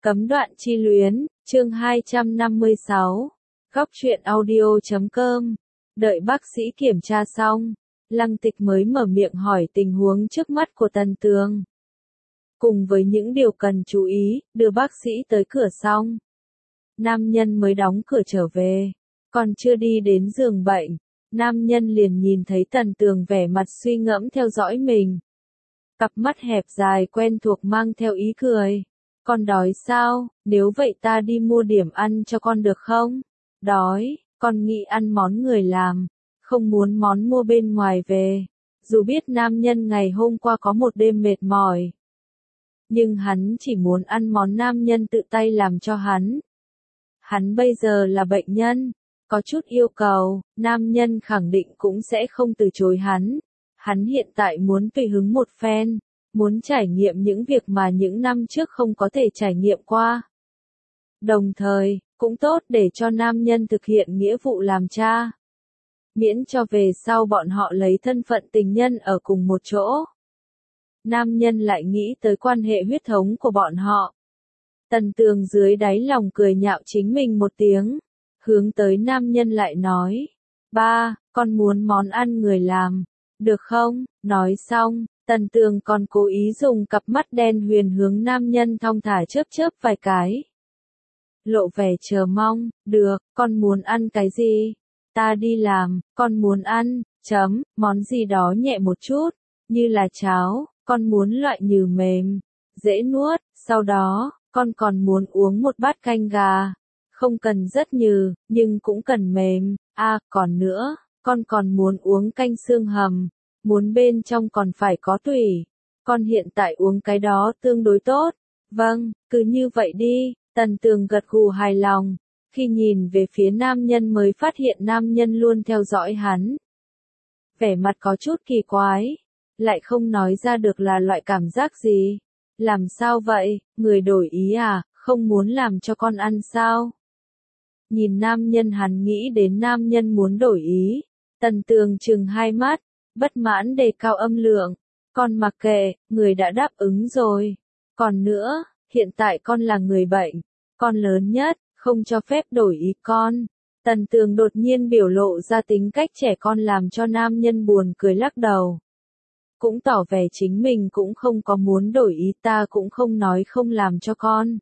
Cấm đoạn chi luyến, chương 256. Góc truyện audio.com. Đợi bác sĩ kiểm tra xong, Lăng Tịch mới mở miệng hỏi tình huống trước mắt của Tần Tường. Cùng với những điều cần chú ý, đưa bác sĩ tới cửa xong. Nam nhân mới đóng cửa trở về, còn chưa đi đến giường bệnh, nam nhân liền nhìn thấy Tần Tường vẻ mặt suy ngẫm theo dõi mình. Cặp mắt hẹp dài quen thuộc mang theo ý cười. Con đói sao, nếu vậy ta đi mua điểm ăn cho con được không? Đói, con nghĩ ăn món người làm, không muốn món mua bên ngoài về. Dù biết nam nhân ngày hôm qua có một đêm mệt mỏi, nhưng hắn chỉ muốn ăn món nam nhân tự tay làm cho hắn. Hắn bây giờ là bệnh nhân, có chút yêu cầu, nam nhân khẳng định cũng sẽ không từ chối hắn. Hắn hiện tại muốn tùy hứng một phen, muốn trải nghiệm những việc mà những năm trước không có thể trải nghiệm qua. Đồng thời, cũng tốt để cho nam nhân thực hiện nghĩa vụ làm cha. Miễn cho về sau bọn họ lấy thân phận tình nhân ở cùng một chỗ. Nam nhân lại nghĩ tới quan hệ huyết thống của bọn họ. Tần Tường dưới đáy lòng cười nhạo chính mình một tiếng, hướng tới nam nhân lại nói, ba, con muốn món ăn người làm, được không? Nói xong, Tần Tường còn cố ý dùng cặp mắt đen huyền hướng nam nhân thong thả chớp chớp vài cái. Lộ vẻ chờ mong, được, con muốn ăn cái gì? Ta đi làm, con muốn ăn, món gì đó nhẹ một chút, như là cháo, con muốn loại nhừ mềm, dễ nuốt, sau đó, con còn muốn uống một bát canh gà, không cần rất nhừ, nhưng cũng cần mềm, còn nữa, con còn muốn uống canh xương hầm, muốn bên trong còn phải có tủy, con hiện tại uống cái đó tương đối tốt, vâng, cứ như vậy đi, Tần Tường gật gù hài lòng, khi nhìn về phía nam nhân mới phát hiện nam nhân luôn theo dõi hắn. Vẻ mặt có chút kỳ quái, lại không nói ra được là loại cảm giác gì. Làm sao vậy, người đổi ý à, không muốn làm cho con ăn sao? Nhìn nam nhân hắn nghĩ đến nam nhân muốn đổi ý, Tần Tường trừng hai mắt, bất mãn đề cao âm lượng, con mặc kệ, người đã đáp ứng rồi. Còn nữa, hiện tại con là người bệnh, con lớn nhất, không cho phép đổi ý con. Tần Tường đột nhiên biểu lộ ra tính cách trẻ con làm cho nam nhân buồn cười lắc đầu. Cũng tỏ vẻ chính mình cũng không có muốn đổi ý, ta cũng không nói không làm cho con.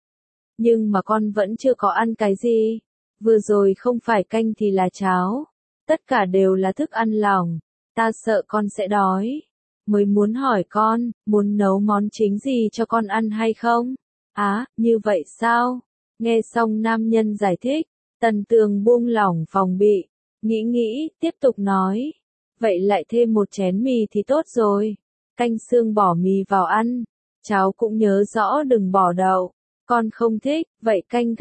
Nhưng mà con vẫn chưa có ăn cái gì. Vừa rồi không phải canh thì là cháo. Tất cả đều là thức ăn lỏng. Ta sợ con sẽ đói. Mới muốn hỏi con, muốn nấu món chính gì cho con ăn hay không? Như vậy sao? Nghe xong nam nhân giải thích, Tần Tường buông lỏng phòng bị. Nghĩ, tiếp tục nói. Vậy lại thêm một chén mì thì tốt rồi. Canh xương bỏ mì vào ăn. Cháu cũng nhớ rõ đừng bỏ đậu. Con không thích, vậy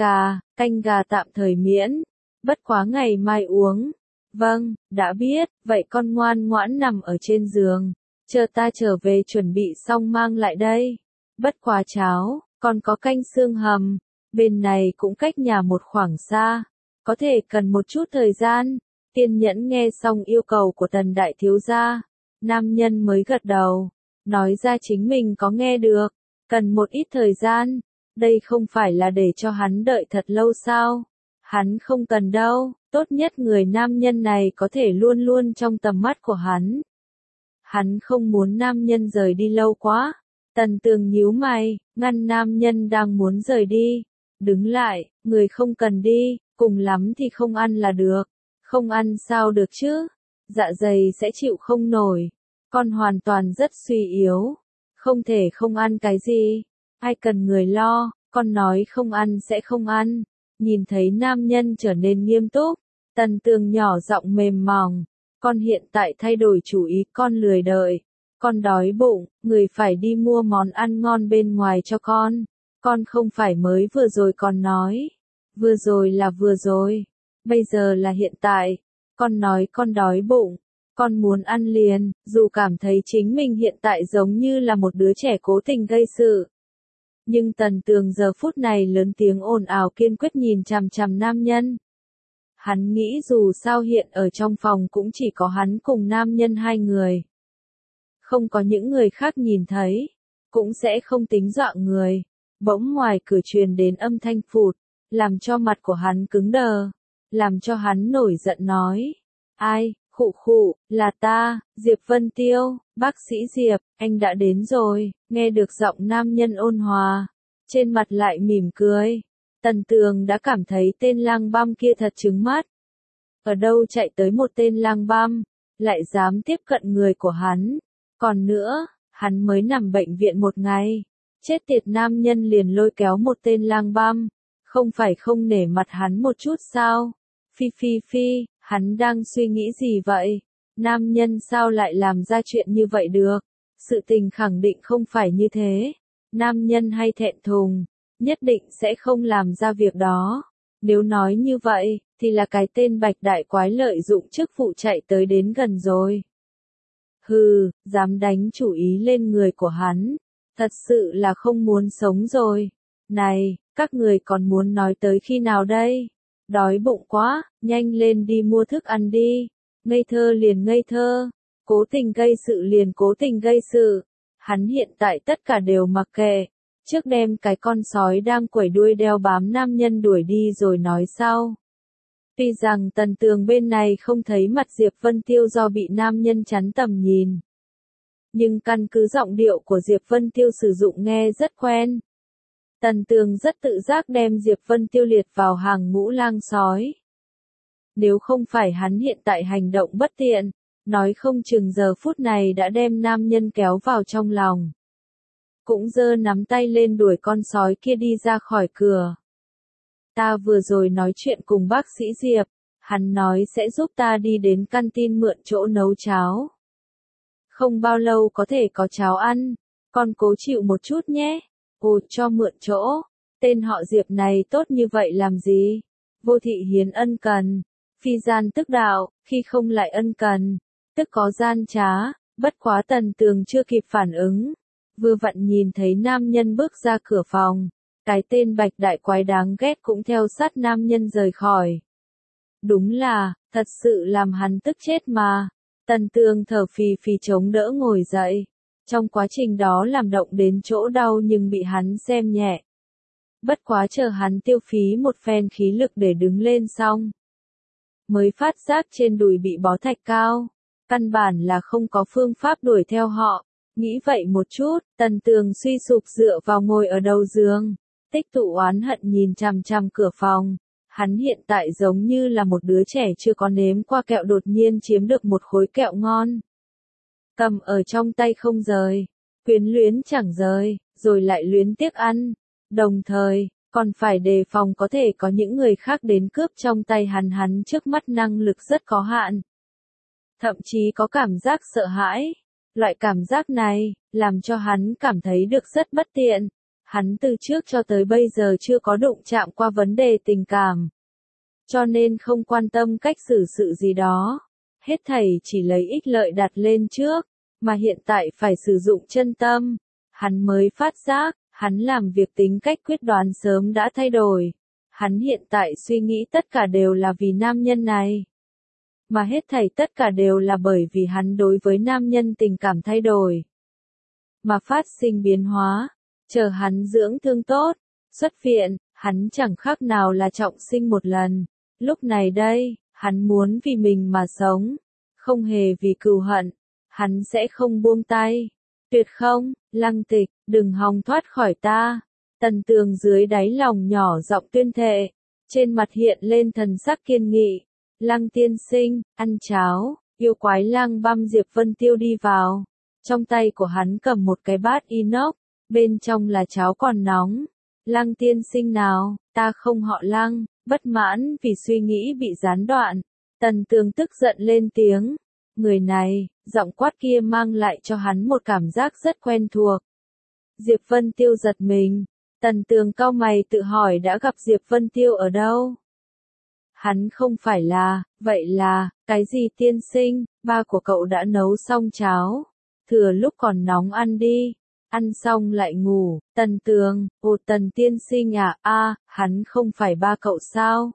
canh gà tạm thời miễn. Bất quá ngày mai uống. Vâng, đã biết, vậy con ngoan ngoãn nằm ở trên giường. Chờ ta trở về chuẩn bị xong mang lại đây. Bất quá cháo, còn có canh xương hầm. Bên này cũng cách nhà một khoảng xa. Có thể cần một chút thời gian. Kiên nhẫn nghe xong yêu cầu của Tần đại thiếu gia, nam nhân mới gật đầu, nói ra chính mình có nghe được, cần một ít thời gian, đây không phải là để cho hắn đợi thật lâu sao? Hắn không cần đâu, tốt nhất người nam nhân này có thể luôn luôn trong tầm mắt của hắn. Hắn không muốn nam nhân rời đi lâu quá. Tần Tường nhíu mày, ngăn nam nhân đang muốn rời đi. Đứng lại, người không cần đi, cùng lắm thì không ăn là được. Không ăn sao được chứ? Dạ dày sẽ chịu không nổi. Con hoàn toàn rất suy yếu. Không thể không ăn cái gì. Ai cần người lo, con nói không ăn sẽ không ăn. Nhìn thấy nam nhân trở nên nghiêm túc. Tần Tường nhỏ giọng mềm mỏng. Con hiện tại thay đổi chủ ý, con lười đợi. Con đói bụng, người phải đi mua món ăn ngon bên ngoài cho con. Con không phải mới vừa rồi còn nói. Vừa rồi là vừa rồi. Bây giờ là hiện tại, con nói con đói bụng, con muốn ăn liền, dù cảm thấy chính mình hiện tại giống như là một đứa trẻ cố tình gây sự. Nhưng Tần Tường giờ phút này lớn tiếng ồn ào kiên quyết nhìn chằm chằm nam nhân. Hắn nghĩ dù sao hiện ở trong phòng cũng chỉ có hắn cùng nam nhân hai người. Không có những người khác nhìn thấy, cũng sẽ không tính dọa người. Bỗng ngoài cửa truyền đến âm thanh phụt, làm cho mặt của hắn cứng đờ, làm cho hắn nổi giận nói. Ai, khụ khụ, là ta, Diệp Vân Tiêu, bác sĩ Diệp, anh đã đến rồi, nghe được giọng nam nhân ôn hòa, trên mặt lại mỉm cười. Tần Tường đã cảm thấy tên lang băm kia thật trứng mắt. Ở đâu chạy tới một tên lang băm, lại dám tiếp cận người của hắn. Còn nữa, hắn mới nằm bệnh viện một ngày. Chết tiệt nam nhân liền lôi kéo một tên lang băm. Không phải không nể mặt hắn một chút sao? Phi phi phi, hắn đang suy nghĩ gì vậy? Nam nhân sao lại làm ra chuyện như vậy được? Sự tình khẳng định không phải như thế. Nam nhân hay thẹn thùng, nhất định sẽ không làm ra việc đó. Nếu nói như vậy, thì là cái tên bạch đại quái lợi dụng chức vụ chạy tới đến gần rồi. Hừ, dám đánh chủ ý lên người của hắn. Thật sự là không muốn sống rồi. Này, các người còn muốn nói tới khi nào đây? Đói bụng quá, nhanh lên đi mua thức ăn đi. Ngây thơ liền ngây thơ, cố tình gây sự liền cố tình gây sự. Hắn hiện tại tất cả đều mặc kệ. Trước đem cái con sói đang quẩy đuôi đeo bám nam nhân đuổi đi rồi nói sau. Tuy rằng Tần Tường bên này không thấy mặt Diệp Vân Tiêu do bị nam nhân chắn tầm nhìn. Nhưng căn cứ giọng điệu của Diệp Vân Tiêu sử dụng nghe rất quen. Tần Tường rất tự giác đem Diệp Vân Tiêu liệt vào hàng ngũ lang sói. Nếu không phải hắn hiện tại hành động bất tiện, nói không chừng giờ phút này đã đem nam nhân kéo vào trong lòng. Cũng giơ nắm tay lên đuổi con sói kia đi ra khỏi cửa. Ta vừa rồi nói chuyện cùng bác sĩ Diệp, hắn nói sẽ giúp ta đi đến canteen mượn chỗ nấu cháo. Không bao lâu có thể có cháo ăn, con cố chịu một chút nhé. Ồ, cho mượn chỗ, tên họ Diệp này tốt như vậy làm gì? Vô thị hiến ân cần, phi gian tức đạo, khi không lại ân cần, tức có gian trá, bất quá Tần Tường chưa kịp phản ứng. Vừa vặn nhìn thấy nam nhân bước ra cửa phòng, cái tên bạch đại quái đáng ghét cũng theo sát nam nhân rời khỏi. Đúng là, thật sự làm hắn tức chết mà. Tần Tường thở phì phì chống đỡ ngồi dậy. Trong quá trình đó làm động đến chỗ đau nhưng bị hắn xem nhẹ. Bất quá chờ hắn tiêu phí một phen khí lực để đứng lên xong. Mới phát giác trên đùi bị bó thạch cao. Căn bản là không có phương pháp đuổi theo họ. Nghĩ vậy một chút, Tần Tường suy sụp dựa vào ngồi ở đầu giường. Tích tụ oán hận nhìn chằm chằm cửa phòng. Hắn hiện tại giống như là một đứa trẻ chưa có nếm qua kẹo đột nhiên chiếm được một khối kẹo ngon. Cầm ở trong tay không rời, quyến luyến chẳng rời, rồi lại luyến tiếc ăn. Đồng thời, còn phải đề phòng có thể có những người khác đến cướp trong tay hắn trước mắt năng lực rất có hạn. Thậm chí có cảm giác sợ hãi. Loại cảm giác này, làm cho hắn cảm thấy được rất bất tiện. Hắn từ trước cho tới bây giờ chưa có đụng chạm qua vấn đề tình cảm. Cho nên không quan tâm cách xử sự gì đó. Hết thảy chỉ lấy ích lợi đặt lên trước, mà hiện tại phải sử dụng chân tâm. Hắn mới phát giác, hắn làm việc tính cách quyết đoán sớm đã thay đổi. Hắn hiện tại suy nghĩ tất cả đều là vì nam nhân này. Mà hết thảy tất cả đều là bởi vì hắn đối với nam nhân tình cảm thay đổi. Mà phát sinh biến hóa, chờ hắn dưỡng thương tốt, xuất viện, hắn chẳng khác nào là trọng sinh một lần. Lúc này đây, hắn muốn vì mình mà sống, không hề vì cừu hận, hắn sẽ không buông tay. Tuyệt không, Lăng Tịch, đừng hòng thoát khỏi ta. Tần Tường dưới đáy lòng nhỏ giọng tuyên thệ, trên mặt hiện lên thần sắc kiên nghị. Lăng tiên sinh, ăn cháo, yêu quái lang băm Diệp Vân Tiêu đi vào. Trong tay của hắn cầm một cái bát inox, bên trong là cháo còn nóng. Lăng tiên sinh nào, ta không họ Lăng. Bất mãn vì suy nghĩ bị gián đoạn, Tần Tường tức giận lên tiếng. Người này, giọng quát kia mang lại cho hắn một cảm giác rất quen thuộc. Diệp Vân Tiêu giật mình, Tần Tường cau mày tự hỏi đã gặp Diệp Vân Tiêu ở đâu. Hắn không phải là, vậy là, cái gì tiên sinh, ba của cậu đã nấu xong cháo, thừa lúc còn nóng ăn đi. Ăn xong lại ngủ, Tần Tường, ồ Tần tiên sinh à, hắn không phải ba cậu sao?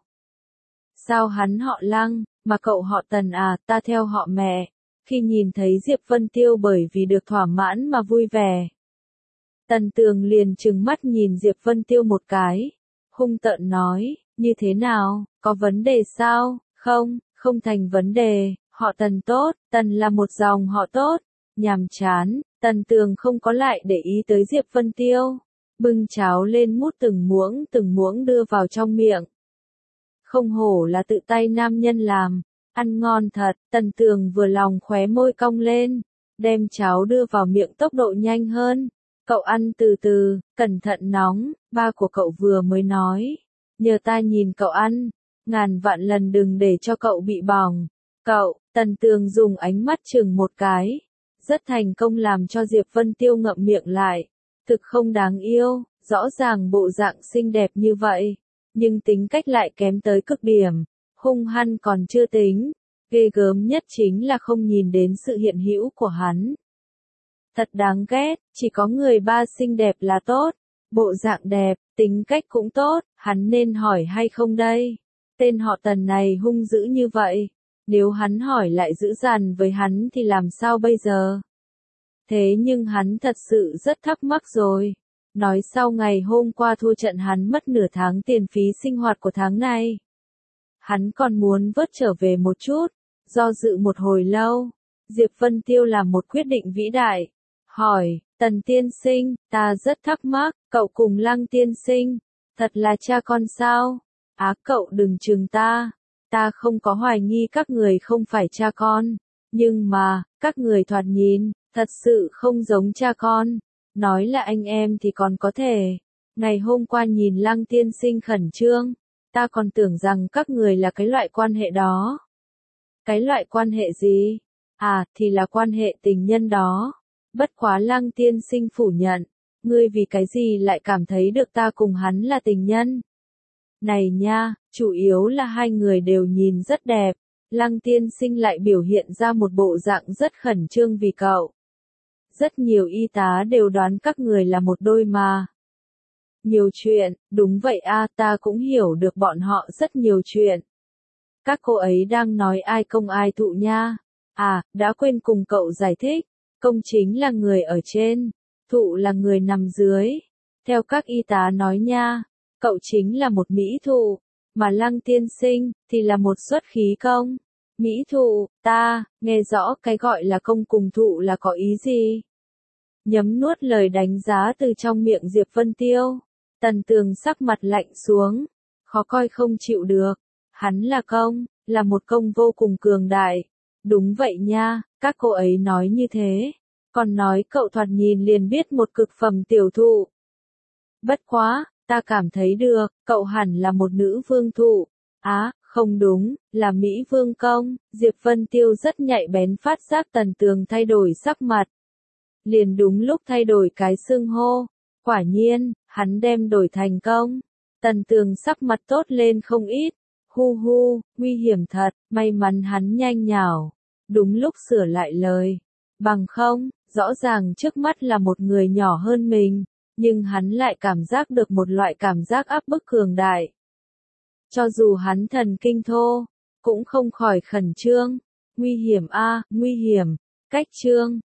Sao hắn họ Lăng, mà cậu họ Tần à, ta theo họ mẹ. Khi nhìn thấy Diệp Vân Tiêu bởi vì được thỏa mãn mà vui vẻ. Tần Tường liền trừng mắt nhìn Diệp Vân Tiêu một cái, hung tợn nói, như thế nào, có vấn đề sao? Không, không thành vấn đề, họ Tần tốt, Tần là một dòng họ tốt. Nhàm chán, Tần Tường không có lại để ý tới Diệp Vân Tiêu, bưng cháo lên mút từng muỗng đưa vào trong miệng. Không hổ là tự tay nam nhân làm, ăn ngon thật. Tần Tường vừa lòng khóe môi cong lên, đem cháo đưa vào miệng tốc độ nhanh hơn. Cậu ăn từ từ, cẩn thận nóng, ba của cậu vừa mới nói. Nhờ ta nhìn cậu ăn, ngàn vạn lần đừng để cho cậu bị bỏng. Cậu, Tần Tường dùng ánh mắt chừng một cái, rất thành công làm cho Diệp Vân Tiêu ngậm miệng lại. Thực không đáng yêu, rõ ràng bộ dạng xinh đẹp như vậy, nhưng tính cách lại kém tới cực điểm. Hung hăng còn chưa tính, ghê gớm nhất chính là không nhìn đến sự hiện hữu của hắn. Thật đáng ghét, chỉ có người ba xinh đẹp là tốt, bộ dạng đẹp, tính cách cũng tốt, hắn nên hỏi hay không đây? Tên họ Tần này hung dữ như vậy, nếu hắn hỏi lại dữ dằn với hắn thì làm sao bây giờ? Thế nhưng hắn thật sự rất thắc mắc rồi. Nói sau ngày hôm qua thua trận hắn mất nửa tháng tiền phí sinh hoạt của tháng này. Hắn còn muốn vớt trở về một chút, do dự một hồi lâu. Diệp Vân Tiêu làm một quyết định vĩ đại. Hỏi, Tần tiên sinh, ta rất thắc mắc, cậu cùng Lăng tiên sinh, thật là cha con sao? Á cậu đừng chừng ta không có hoài nghi các người không phải cha con, nhưng mà, các người thoạt nhìn, thật sự không giống cha con. Nói là anh em thì còn có thể. Ngày hôm qua nhìn Lăng tiên sinh khẩn trương, ta còn tưởng rằng các người là cái loại quan hệ đó. Cái loại quan hệ gì? À, thì là quan hệ tình nhân đó. Bất quá Lăng tiên sinh phủ nhận, ngươi vì cái gì lại cảm thấy được ta cùng hắn là tình nhân? Này nha, chủ yếu là hai người đều nhìn rất đẹp, Lăng tiên sinh lại biểu hiện ra một bộ dạng rất khẩn trương vì cậu. Rất nhiều y tá đều đoán các người là một đôi mà. Nhiều chuyện, đúng vậy a, ta cũng hiểu được bọn họ rất nhiều chuyện. Các cô ấy đang nói ai công ai thụ nha. À, đã quên cùng cậu giải thích, công chính là người ở trên, thụ là người nằm dưới. Theo các y tá nói nha, cậu chính là một mỹ thụ, mà Lăng tiên sinh thì là một xuất khí công. Mỹ thụ, ta nghe rõ cái gọi là công cùng thụ là có ý gì? Nhấm nuốt lời đánh giá từ trong miệng Diệp Vân Tiêu, Tần Tường sắc mặt lạnh xuống, khó coi không chịu được. Hắn là công, là một công vô cùng cường đại. Đúng vậy nha, các cô ấy nói như thế. Còn nói cậu thoạt nhìn liền biết một cực phẩm tiểu thụ. Bất quá, ta cảm thấy được, cậu hẳn là một nữ vương thụ. Á, không đúng, là Mỹ vương công. Diệp Vân Tiêu rất nhạy bén phát giác Tần Tường thay đổi sắc mặt. Liền đúng lúc thay đổi cái xưng hô. Quả nhiên, hắn đem đổi thành công. Tần Tường sắc mặt tốt lên không ít. Hu hu, nguy hiểm thật, may mắn hắn nhanh nhảu. Đúng lúc sửa lại lời. Bằng không, rõ ràng trước mắt là một người nhỏ hơn mình, nhưng hắn lại cảm giác được một loại cảm giác áp bức cường đại. Cho dù hắn thần kinh thô, cũng không khỏi khẩn trương. Nguy hiểm a, nguy hiểm. Cách trương,